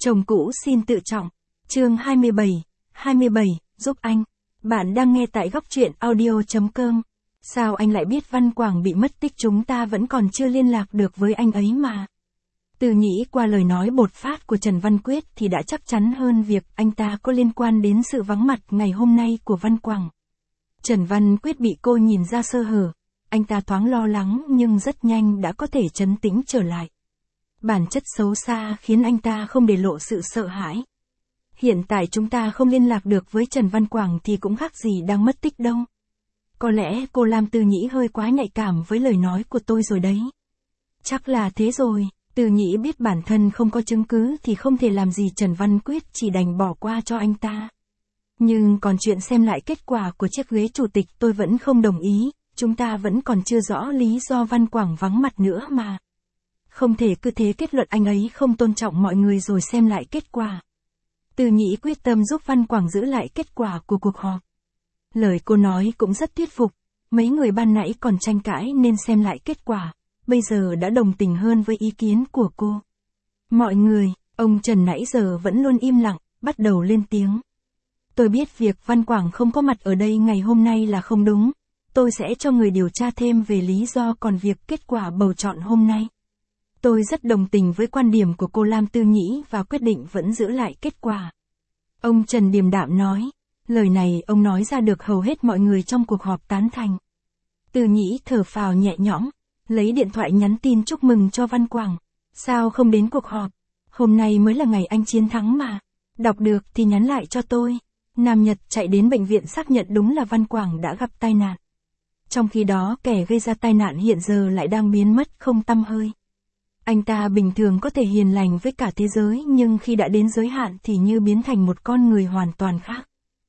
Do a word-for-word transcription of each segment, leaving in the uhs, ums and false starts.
Chồng cũ xin tự trọng. Chương hai mươi bảy, hai mươi bảy, giúp anh. Bạn đang nghe tại góc truyện audio chấm com. Sao anh lại biết Văn Quảng bị mất tích, chúng ta vẫn còn chưa liên lạc được với anh ấy mà. Từ Nhĩ qua lời nói bột phát của Trần Văn Quyết thì đã chắc chắn hơn việc anh ta có liên quan đến sự vắng mặt ngày hôm nay của Văn Quảng. Trần Văn Quyết bị cô nhìn ra sơ hở, anh ta thoáng lo lắng nhưng rất nhanh đã có thể trấn tĩnh trở lại. Bản chất xấu xa khiến anh ta không để lộ sự sợ hãi. Hiện tại chúng ta không liên lạc được với Trần Văn Quảng thì cũng khác gì đang mất tích đâu. Có lẽ cô Lam Từ Nhĩ hơi quá nhạy cảm với lời nói của tôi rồi đấy. Chắc là thế rồi. Từ Nhĩ biết bản thân không có chứng cứ thì không thể làm gì Trần Văn Quyết, chỉ đành bỏ qua cho anh ta. Nhưng còn chuyện xem lại kết quả của chiếc ghế chủ tịch tôi vẫn không đồng ý, chúng ta vẫn còn chưa rõ lý do Văn Quảng vắng mặt nữa mà. Không thể cứ thế kết luận anh ấy không tôn trọng mọi người rồi xem lại kết quả. Từ Nhĩ quyết tâm giúp Văn Quảng giữ lại kết quả của cuộc họp. Lời cô nói cũng rất thuyết phục, mấy người ban nãy còn tranh cãi nên xem lại kết quả, bây giờ đã đồng tình hơn với ý kiến của cô. Mọi người, ông Trần nãy giờ vẫn luôn im lặng, bắt đầu lên tiếng. Tôi biết việc Văn Quảng không có mặt ở đây ngày hôm nay là không đúng, tôi sẽ cho người điều tra thêm về lý do, còn việc kết quả bầu chọn hôm nay. Tôi rất đồng tình với quan điểm của cô Lam Tư Nhĩ và quyết định vẫn giữ lại kết quả. Ông Trần điềm đạm nói, lời này ông nói ra được hầu hết mọi người trong cuộc họp tán thành. Tư Nhĩ thở phào nhẹ nhõm, lấy điện thoại nhắn tin chúc mừng cho Văn Quảng. Sao không đến cuộc họp? Hôm nay mới là ngày anh chiến thắng mà. Đọc được thì nhắn lại cho tôi. Nam Nhật chạy đến bệnh viện xác nhận đúng là Văn Quảng đã gặp tai nạn. Trong khi đó kẻ gây ra tai nạn hiện giờ lại đang biến mất không tăm hơi. Anh ta bình thường có thể hiền lành với cả thế giới, nhưng khi đã đến giới hạn thì như biến thành một con người hoàn toàn khác.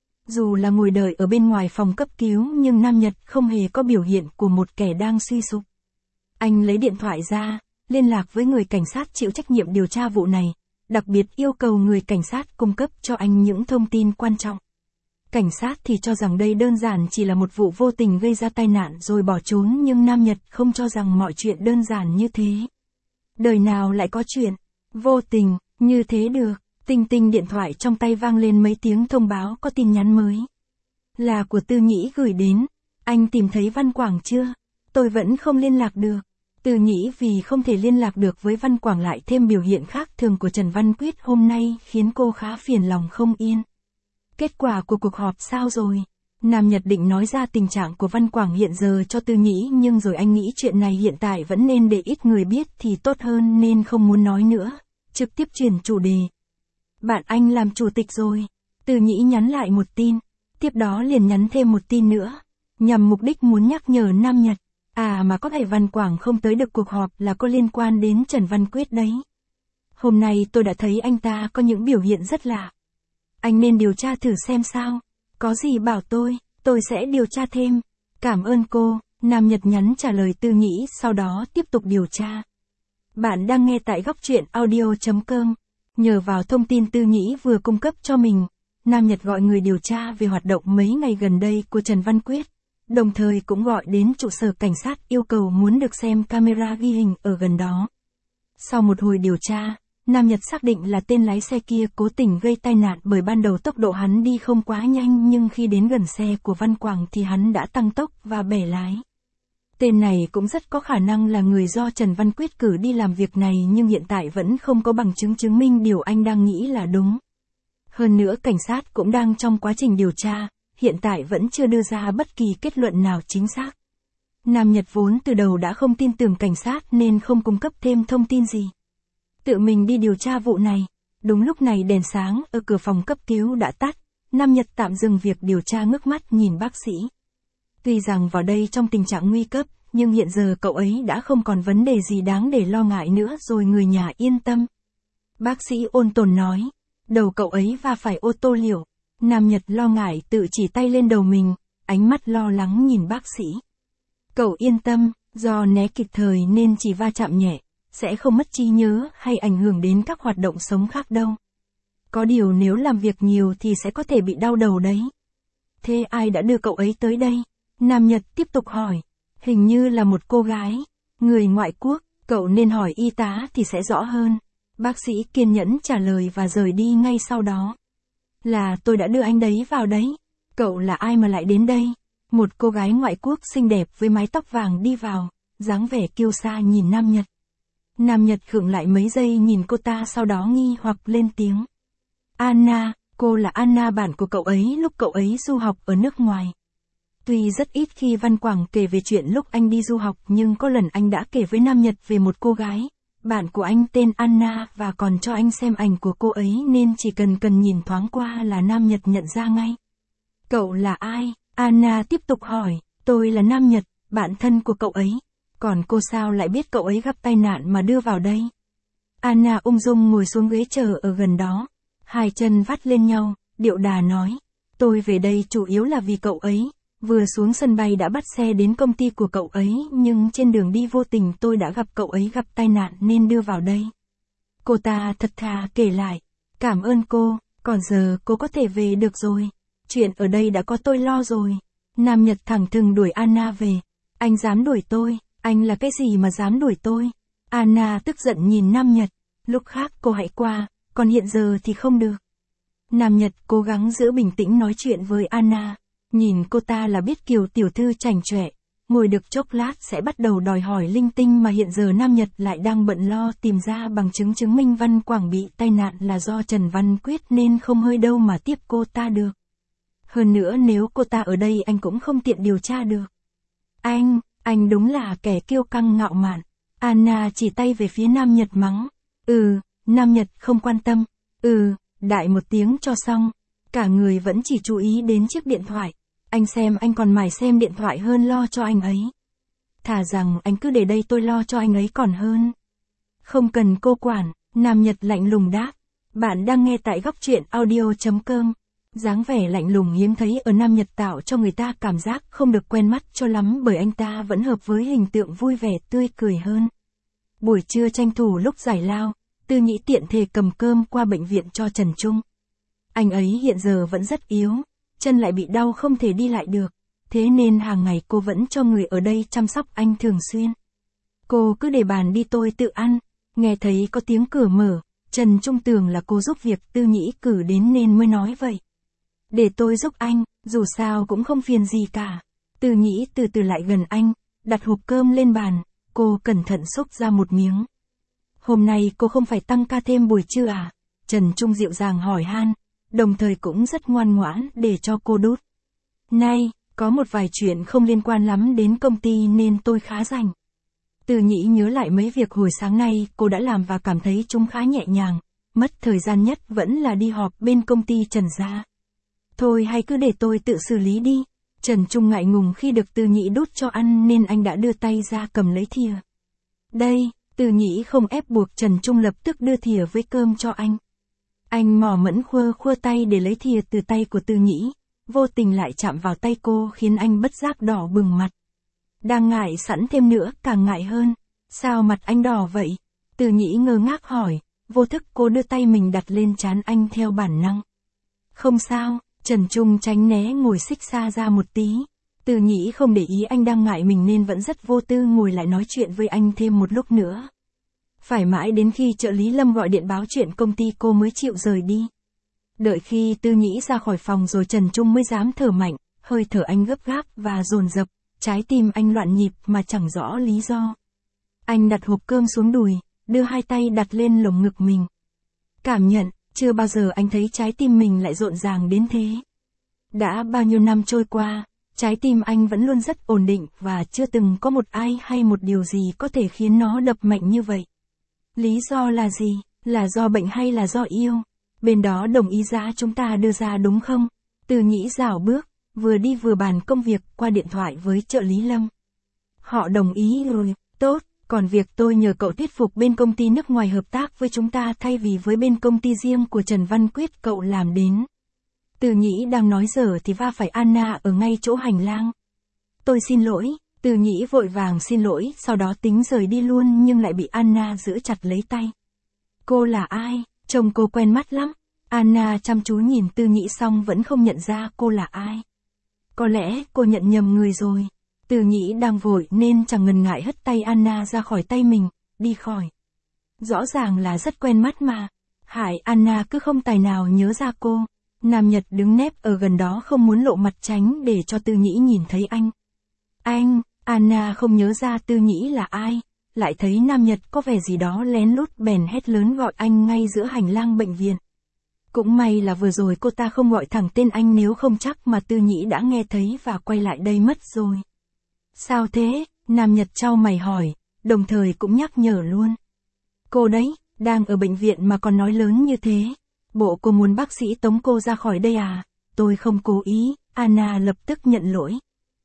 Dù là ngồi đợi ở bên ngoài phòng cấp cứu nhưng Nam Nhật không hề có biểu hiện của một kẻ đang suy sụp. Anh lấy điện thoại ra, liên lạc với người cảnh sát chịu trách nhiệm điều tra vụ này, đặc biệt yêu cầu người cảnh sát cung cấp cho anh những thông tin quan trọng. Cảnh sát thì cho rằng đây đơn giản chỉ là một vụ vô tình gây ra tai nạn rồi bỏ trốn, nhưng Nam Nhật không cho rằng mọi chuyện đơn giản như thế. Đời nào lại có chuyện vô tình như thế được. Tinh tinh điện thoại trong tay vang lên mấy tiếng thông báo có tin nhắn mới. Là của Tư Nhĩ gửi đến. Anh tìm thấy Văn Quảng chưa? Tôi vẫn không liên lạc được. Tư Nhĩ vì không thể liên lạc được với Văn Quảng lại thêm biểu hiện khác thường của Trần Văn Quyết hôm nay khiến cô khá phiền lòng không yên. Kết quả của cuộc họp sao rồi? Nam Nhật định nói ra tình trạng của Văn Quảng hiện giờ cho Tư Nhĩ, nhưng rồi anh nghĩ chuyện này hiện tại vẫn nên để ít người biết thì tốt hơn nên không muốn nói nữa. Trực tiếp chuyển chủ đề. Bạn anh làm chủ tịch rồi. Tư Nhĩ nhắn lại một tin. Tiếp đó liền nhắn thêm một tin nữa. Nhằm mục đích muốn nhắc nhở Nam Nhật. À mà có thể Văn Quảng không tới được cuộc họp là có liên quan đến Trần Văn Quyết đấy. Hôm nay tôi đã thấy anh ta có những biểu hiện rất lạ. Anh nên điều tra thử xem sao. Có gì bảo tôi, tôi sẽ điều tra thêm. Cảm ơn cô. Nam Nhật nhắn trả lời Tư Nhĩ, sau đó tiếp tục điều tra. Bạn đang nghe tại góc truyện audio chấm com. Nhờ vào thông tin Tư Nhĩ vừa cung cấp cho mình, Nam Nhật gọi người điều tra về hoạt động mấy ngày gần đây của Trần Văn Quyết, đồng thời cũng gọi đến trụ sở cảnh sát yêu cầu muốn được xem camera ghi hình ở gần đó. Sau một hồi điều tra, Nam Nhật xác định là tên lái xe kia cố tình gây tai nạn, bởi ban đầu tốc độ hắn đi không quá nhanh nhưng khi đến gần xe của Văn Quảng thì hắn đã tăng tốc và bẻ lái. Tên này cũng rất có khả năng là người do Trần Văn Quyết cử đi làm việc này, nhưng hiện tại vẫn không có bằng chứng chứng minh điều anh đang nghĩ là đúng. Hơn nữa cảnh sát cũng đang trong quá trình điều tra, hiện tại vẫn chưa đưa ra bất kỳ kết luận nào chính xác. Nam Nhật vốn từ đầu đã không tin tưởng cảnh sát nên không cung cấp thêm thông tin gì. Tự mình đi điều tra vụ này. Đúng lúc này đèn sáng ở cửa phòng cấp cứu đã tắt, Nam Nhật tạm dừng việc điều tra, ngước mắt nhìn bác sĩ. Tuy rằng vào đây trong tình trạng nguy cấp, nhưng hiện giờ cậu ấy đã không còn vấn đề gì đáng để lo ngại nữa rồi, người nhà yên tâm. Bác sĩ ôn tồn nói, đầu cậu ấy va phải ô tô liệu. Nam Nhật lo ngại tự chỉ tay lên đầu mình, ánh mắt lo lắng nhìn bác sĩ. Cậu yên tâm, do né kịp thời nên chỉ va chạm nhẹ, sẽ không mất trí nhớ hay ảnh hưởng đến các hoạt động sống khác đâu. Có điều nếu làm việc nhiều thì sẽ có thể bị đau đầu đấy. Thế ai đã đưa cậu ấy tới đây? Nam Nhật tiếp tục hỏi. Hình như là một cô gái, người ngoại quốc, cậu nên hỏi y tá thì sẽ rõ hơn. Bác sĩ kiên nhẫn trả lời và rời đi ngay sau đó. Là tôi đã đưa anh đấy vào đấy. Cậu là ai mà lại đến đây? Một cô gái ngoại quốc xinh đẹp với mái tóc vàng đi vào, dáng vẻ kiêu sa nhìn Nam Nhật. Nam Nhật khựng lại mấy giây nhìn cô ta, sau đó nghi hoặc lên tiếng. Anna, cô là Anna bạn của cậu ấy lúc cậu ấy du học ở nước ngoài. Tuy rất ít khi Văn Quảng kể về chuyện lúc anh đi du học, nhưng có lần anh đã kể với Nam Nhật về một cô gái. Bạn của anh tên Anna và còn cho anh xem ảnh của cô ấy, nên chỉ cần cần nhìn thoáng qua là Nam Nhật nhận ra ngay. Cậu là ai? Anna tiếp tục hỏi. Tôi là Nam Nhật, bạn thân của cậu ấy. Còn cô sao lại biết cậu ấy gặp tai nạn mà đưa vào đây? Anna ung dung ngồi xuống ghế chờ ở gần đó. Hai chân vắt lên nhau, điệu đà nói. Tôi về đây chủ yếu là vì cậu ấy. Vừa xuống sân bay đã bắt xe đến công ty của cậu ấy, nhưng trên đường đi vô tình tôi đã gặp cậu ấy gặp tai nạn nên đưa vào đây. Cô ta thật thà kể lại. Cảm ơn cô, còn giờ cô có thể về được rồi. Chuyện ở đây đã có tôi lo rồi. Nam Nhật thẳng thừng đuổi Anna về. Anh dám đuổi tôi, anh là cái gì mà dám đuổi tôi? Anna tức giận nhìn Nam Nhật. Lúc khác cô hãy qua, còn hiện giờ thì không được. Nam Nhật cố gắng giữ bình tĩnh nói chuyện với Anna. Nhìn cô ta là biết kiểu tiểu thư chảnh chọe, ngồi được chốc lát sẽ bắt đầu đòi hỏi linh tinh, mà hiện giờ Nam Nhật lại đang bận lo tìm ra bằng chứng chứng minh Văn Quảng bị tai nạn là do Trần Văn Quyết, nên không hơi đâu mà tiếp cô ta được. Hơn nữa nếu cô ta ở đây anh cũng không tiện điều tra được. Anh, anh đúng là kẻ kiêu căng ngạo mạn. Anna chỉ tay về phía Nam Nhật mắng. Ừ, Nam Nhật không quan tâm. Ừ, đại một tiếng cho xong. Cả người vẫn chỉ chú ý đến chiếc điện thoại. Anh xem anh còn mải xem điện thoại hơn lo cho anh ấy. Thà rằng anh cứ để đây tôi lo cho anh ấy còn hơn. Không cần cô quản, Nam Nhật lạnh lùng đáp. Bạn đang nghe tại góc truyện audio chấm com. Dáng vẻ lạnh lùng hiếm thấy ở Nam Nhật tạo cho người ta cảm giác không được quen mắt cho lắm, bởi anh ta vẫn hợp với hình tượng vui vẻ tươi cười hơn. Buổi trưa tranh thủ lúc giải lao, Tư Nhĩ tiện thể cầm cơm qua bệnh viện cho Trần Trung. Anh ấy hiện giờ vẫn rất yếu, chân lại bị đau không thể đi lại được, thế nên hàng ngày cô vẫn cho người ở đây chăm sóc anh thường xuyên. Cô cứ để bàn đi tôi tự ăn. Nghe thấy có tiếng cửa mở, Trần Trung tưởng là cô giúp việc Tư Nhĩ cử đến nên mới nói vậy. Để tôi giúp anh, dù sao cũng không phiền gì cả. Tư Nhĩ từ từ lại gần anh, đặt hộp cơm lên bàn, cô cẩn thận xúc ra một miếng. Hôm nay cô không phải tăng ca thêm buổi trưa à? Trần Trung dịu dàng hỏi han, đồng thời cũng rất ngoan ngoãn để cho cô đút. Này, có một vài chuyện không liên quan lắm đến công ty nên tôi khá rảnh. Tư Nhĩ nhớ lại mấy việc hồi sáng nay cô đã làm và cảm thấy chúng khá nhẹ nhàng, mất thời gian nhất vẫn là đi họp bên công ty Trần gia. Thôi hay cứ để tôi tự xử lý đi. Trần Trung ngại ngùng khi được Tư Nhĩ đút cho ăn nên anh đã đưa tay ra cầm lấy thìa. Đây, Tư Nhĩ không ép buộc, Trần Trung lập tức đưa thìa với cơm cho anh. Anh mò mẫm khua khua tay để lấy thìa từ tay của Tư Nhĩ, vô tình lại chạm vào tay cô khiến anh bất giác đỏ bừng mặt. Đang ngại sẵn thêm nữa càng ngại hơn. Sao mặt anh đỏ vậy? Tư Nhĩ ngơ ngác hỏi, vô thức cô đưa tay mình đặt lên trán anh theo bản năng. Không sao. Trần Trung tránh né ngồi xích xa ra một tí. Tư Nhĩ không để ý anh đang ngại mình nên vẫn rất vô tư ngồi lại nói chuyện với anh thêm một lúc nữa. Phải mãi đến khi trợ lý Lâm gọi điện báo chuyện công ty cô mới chịu rời đi. Đợi khi Tư Nhĩ ra khỏi phòng rồi Trần Trung mới dám thở mạnh, hơi thở anh gấp gáp và dồn dập, trái tim anh loạn nhịp mà chẳng rõ lý do. Anh đặt hộp cơm xuống đùi, đưa hai tay đặt lên lồng ngực mình. Cảm nhận, chưa bao giờ anh thấy trái tim mình lại rộn ràng đến thế. Đã bao nhiêu năm trôi qua, trái tim anh vẫn luôn rất ổn định và chưa từng có một ai hay một điều gì có thể khiến nó đập mạnh như vậy. Lý do là gì? Là do bệnh hay là do yêu? Bên đó đồng ý giá chúng ta đưa ra đúng không? Tư Nhĩ rảo bước, vừa đi vừa bàn công việc qua điện thoại với trợ lý Lâm. Họ đồng ý rồi, tốt. Còn việc tôi nhờ cậu thuyết phục bên công ty nước ngoài hợp tác với chúng ta thay vì với bên công ty riêng của Trần Văn Quyết cậu làm đến. Tư Nhĩ đang nói dở thì va phải Anna ở ngay chỗ hành lang. Tôi xin lỗi. Tư Nhĩ vội vàng xin lỗi, sau đó tính rời đi luôn nhưng lại bị Anna giữ chặt lấy tay. Cô là ai? Trông cô quen mắt lắm. Anna chăm chú nhìn Tư Nhĩ xong vẫn không nhận ra cô là ai. Có lẽ cô nhận nhầm người rồi. Tư Nhĩ đang vội nên chẳng ngần ngại hất tay Anna ra khỏi tay mình, đi khỏi. Rõ ràng là rất quen mắt mà. Hại Anna cứ không tài nào nhớ ra cô. Nam Nhật đứng nép ở gần đó không muốn lộ mặt tránh để cho Tư Nhĩ nhìn thấy anh. Anh, Anna không nhớ ra Tư Nhĩ là ai. Lại thấy Nam Nhật có vẻ gì đó lén lút bèn hét lớn gọi anh ngay giữa hành lang bệnh viện. Cũng may là vừa rồi cô ta không gọi thẳng tên anh, nếu không chắc mà Tư Nhĩ đã nghe thấy và quay lại đây mất rồi. Sao thế? Nam Nhật chau mày hỏi, đồng thời cũng nhắc nhở luôn. Cô đấy, đang ở bệnh viện mà còn nói lớn như thế. Bộ cô muốn bác sĩ tống cô ra khỏi đây à? Tôi không cố ý, Anna lập tức nhận lỗi.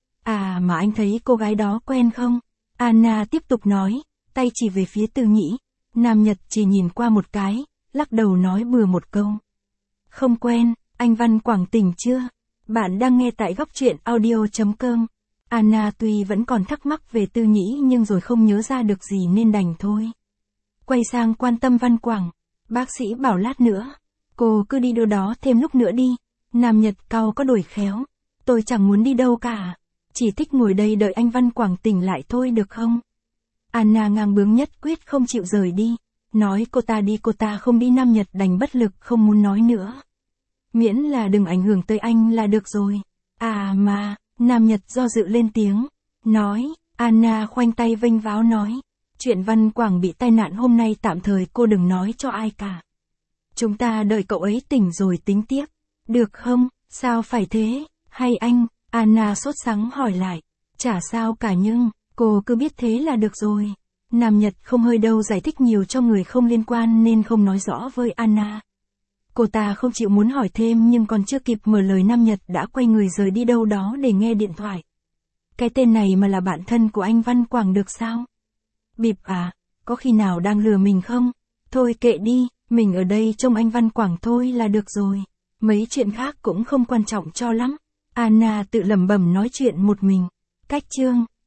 À mà anh thấy cô gái đó quen không? Anna tiếp tục nói, tay chỉ về phía Tư Nhĩ. Nam Nhật chỉ nhìn qua một cái, lắc đầu nói bừa một câu. Không quen, anh Văn Quảng tỉnh chưa? Bạn đang nghe tại góc truyện audio chấm com. Anna tuy vẫn còn thắc mắc về Tư Nhĩ nhưng rồi không nhớ ra được gì nên đành thôi. Quay sang quan tâm Văn Quảng. Bác sĩ bảo lát nữa. Cô cứ đi đâu đó thêm lúc nữa đi. Nam Nhật cau có đổi khéo. Tôi chẳng muốn đi đâu cả. Chỉ thích ngồi đây đợi anh Văn Quảng tỉnh lại thôi được không? Anna ngang bướng nhất quyết không chịu rời đi. Nói cô ta đi cô ta không đi, Nam Nhật đành bất lực không muốn nói nữa. Miễn là đừng ảnh hưởng tới anh là được rồi. À mà, Nam Nhật do dự lên tiếng. Nói, Anna khoanh tay vênh váo nói. Chuyện Văn Quảng bị tai nạn hôm nay tạm thời cô đừng nói cho ai cả. Chúng ta đợi cậu ấy tỉnh rồi tính tiếp. Được không? Sao phải thế? Hay anh? Anna sốt sắng hỏi lại. Chả sao cả nhưng, cô cứ biết thế là được rồi. Nam Nhật không hơi đâu giải thích nhiều cho người không liên quan nên không nói rõ với Anna. Cô ta không chịu muốn hỏi thêm nhưng còn chưa kịp mở lời Nam Nhật đã quay người rời đi đâu đó để nghe điện thoại. Cái tên này mà là bạn thân của anh Văn Quảng được sao? Bịp à, có khi nào đang lừa mình không? Thôi kệ đi, mình ở đây trông anh Văn Quảng thôi là được rồi. Mấy chuyện khác cũng không quan trọng cho lắm. Anna tự lẩm bẩm nói chuyện một mình. Cách chương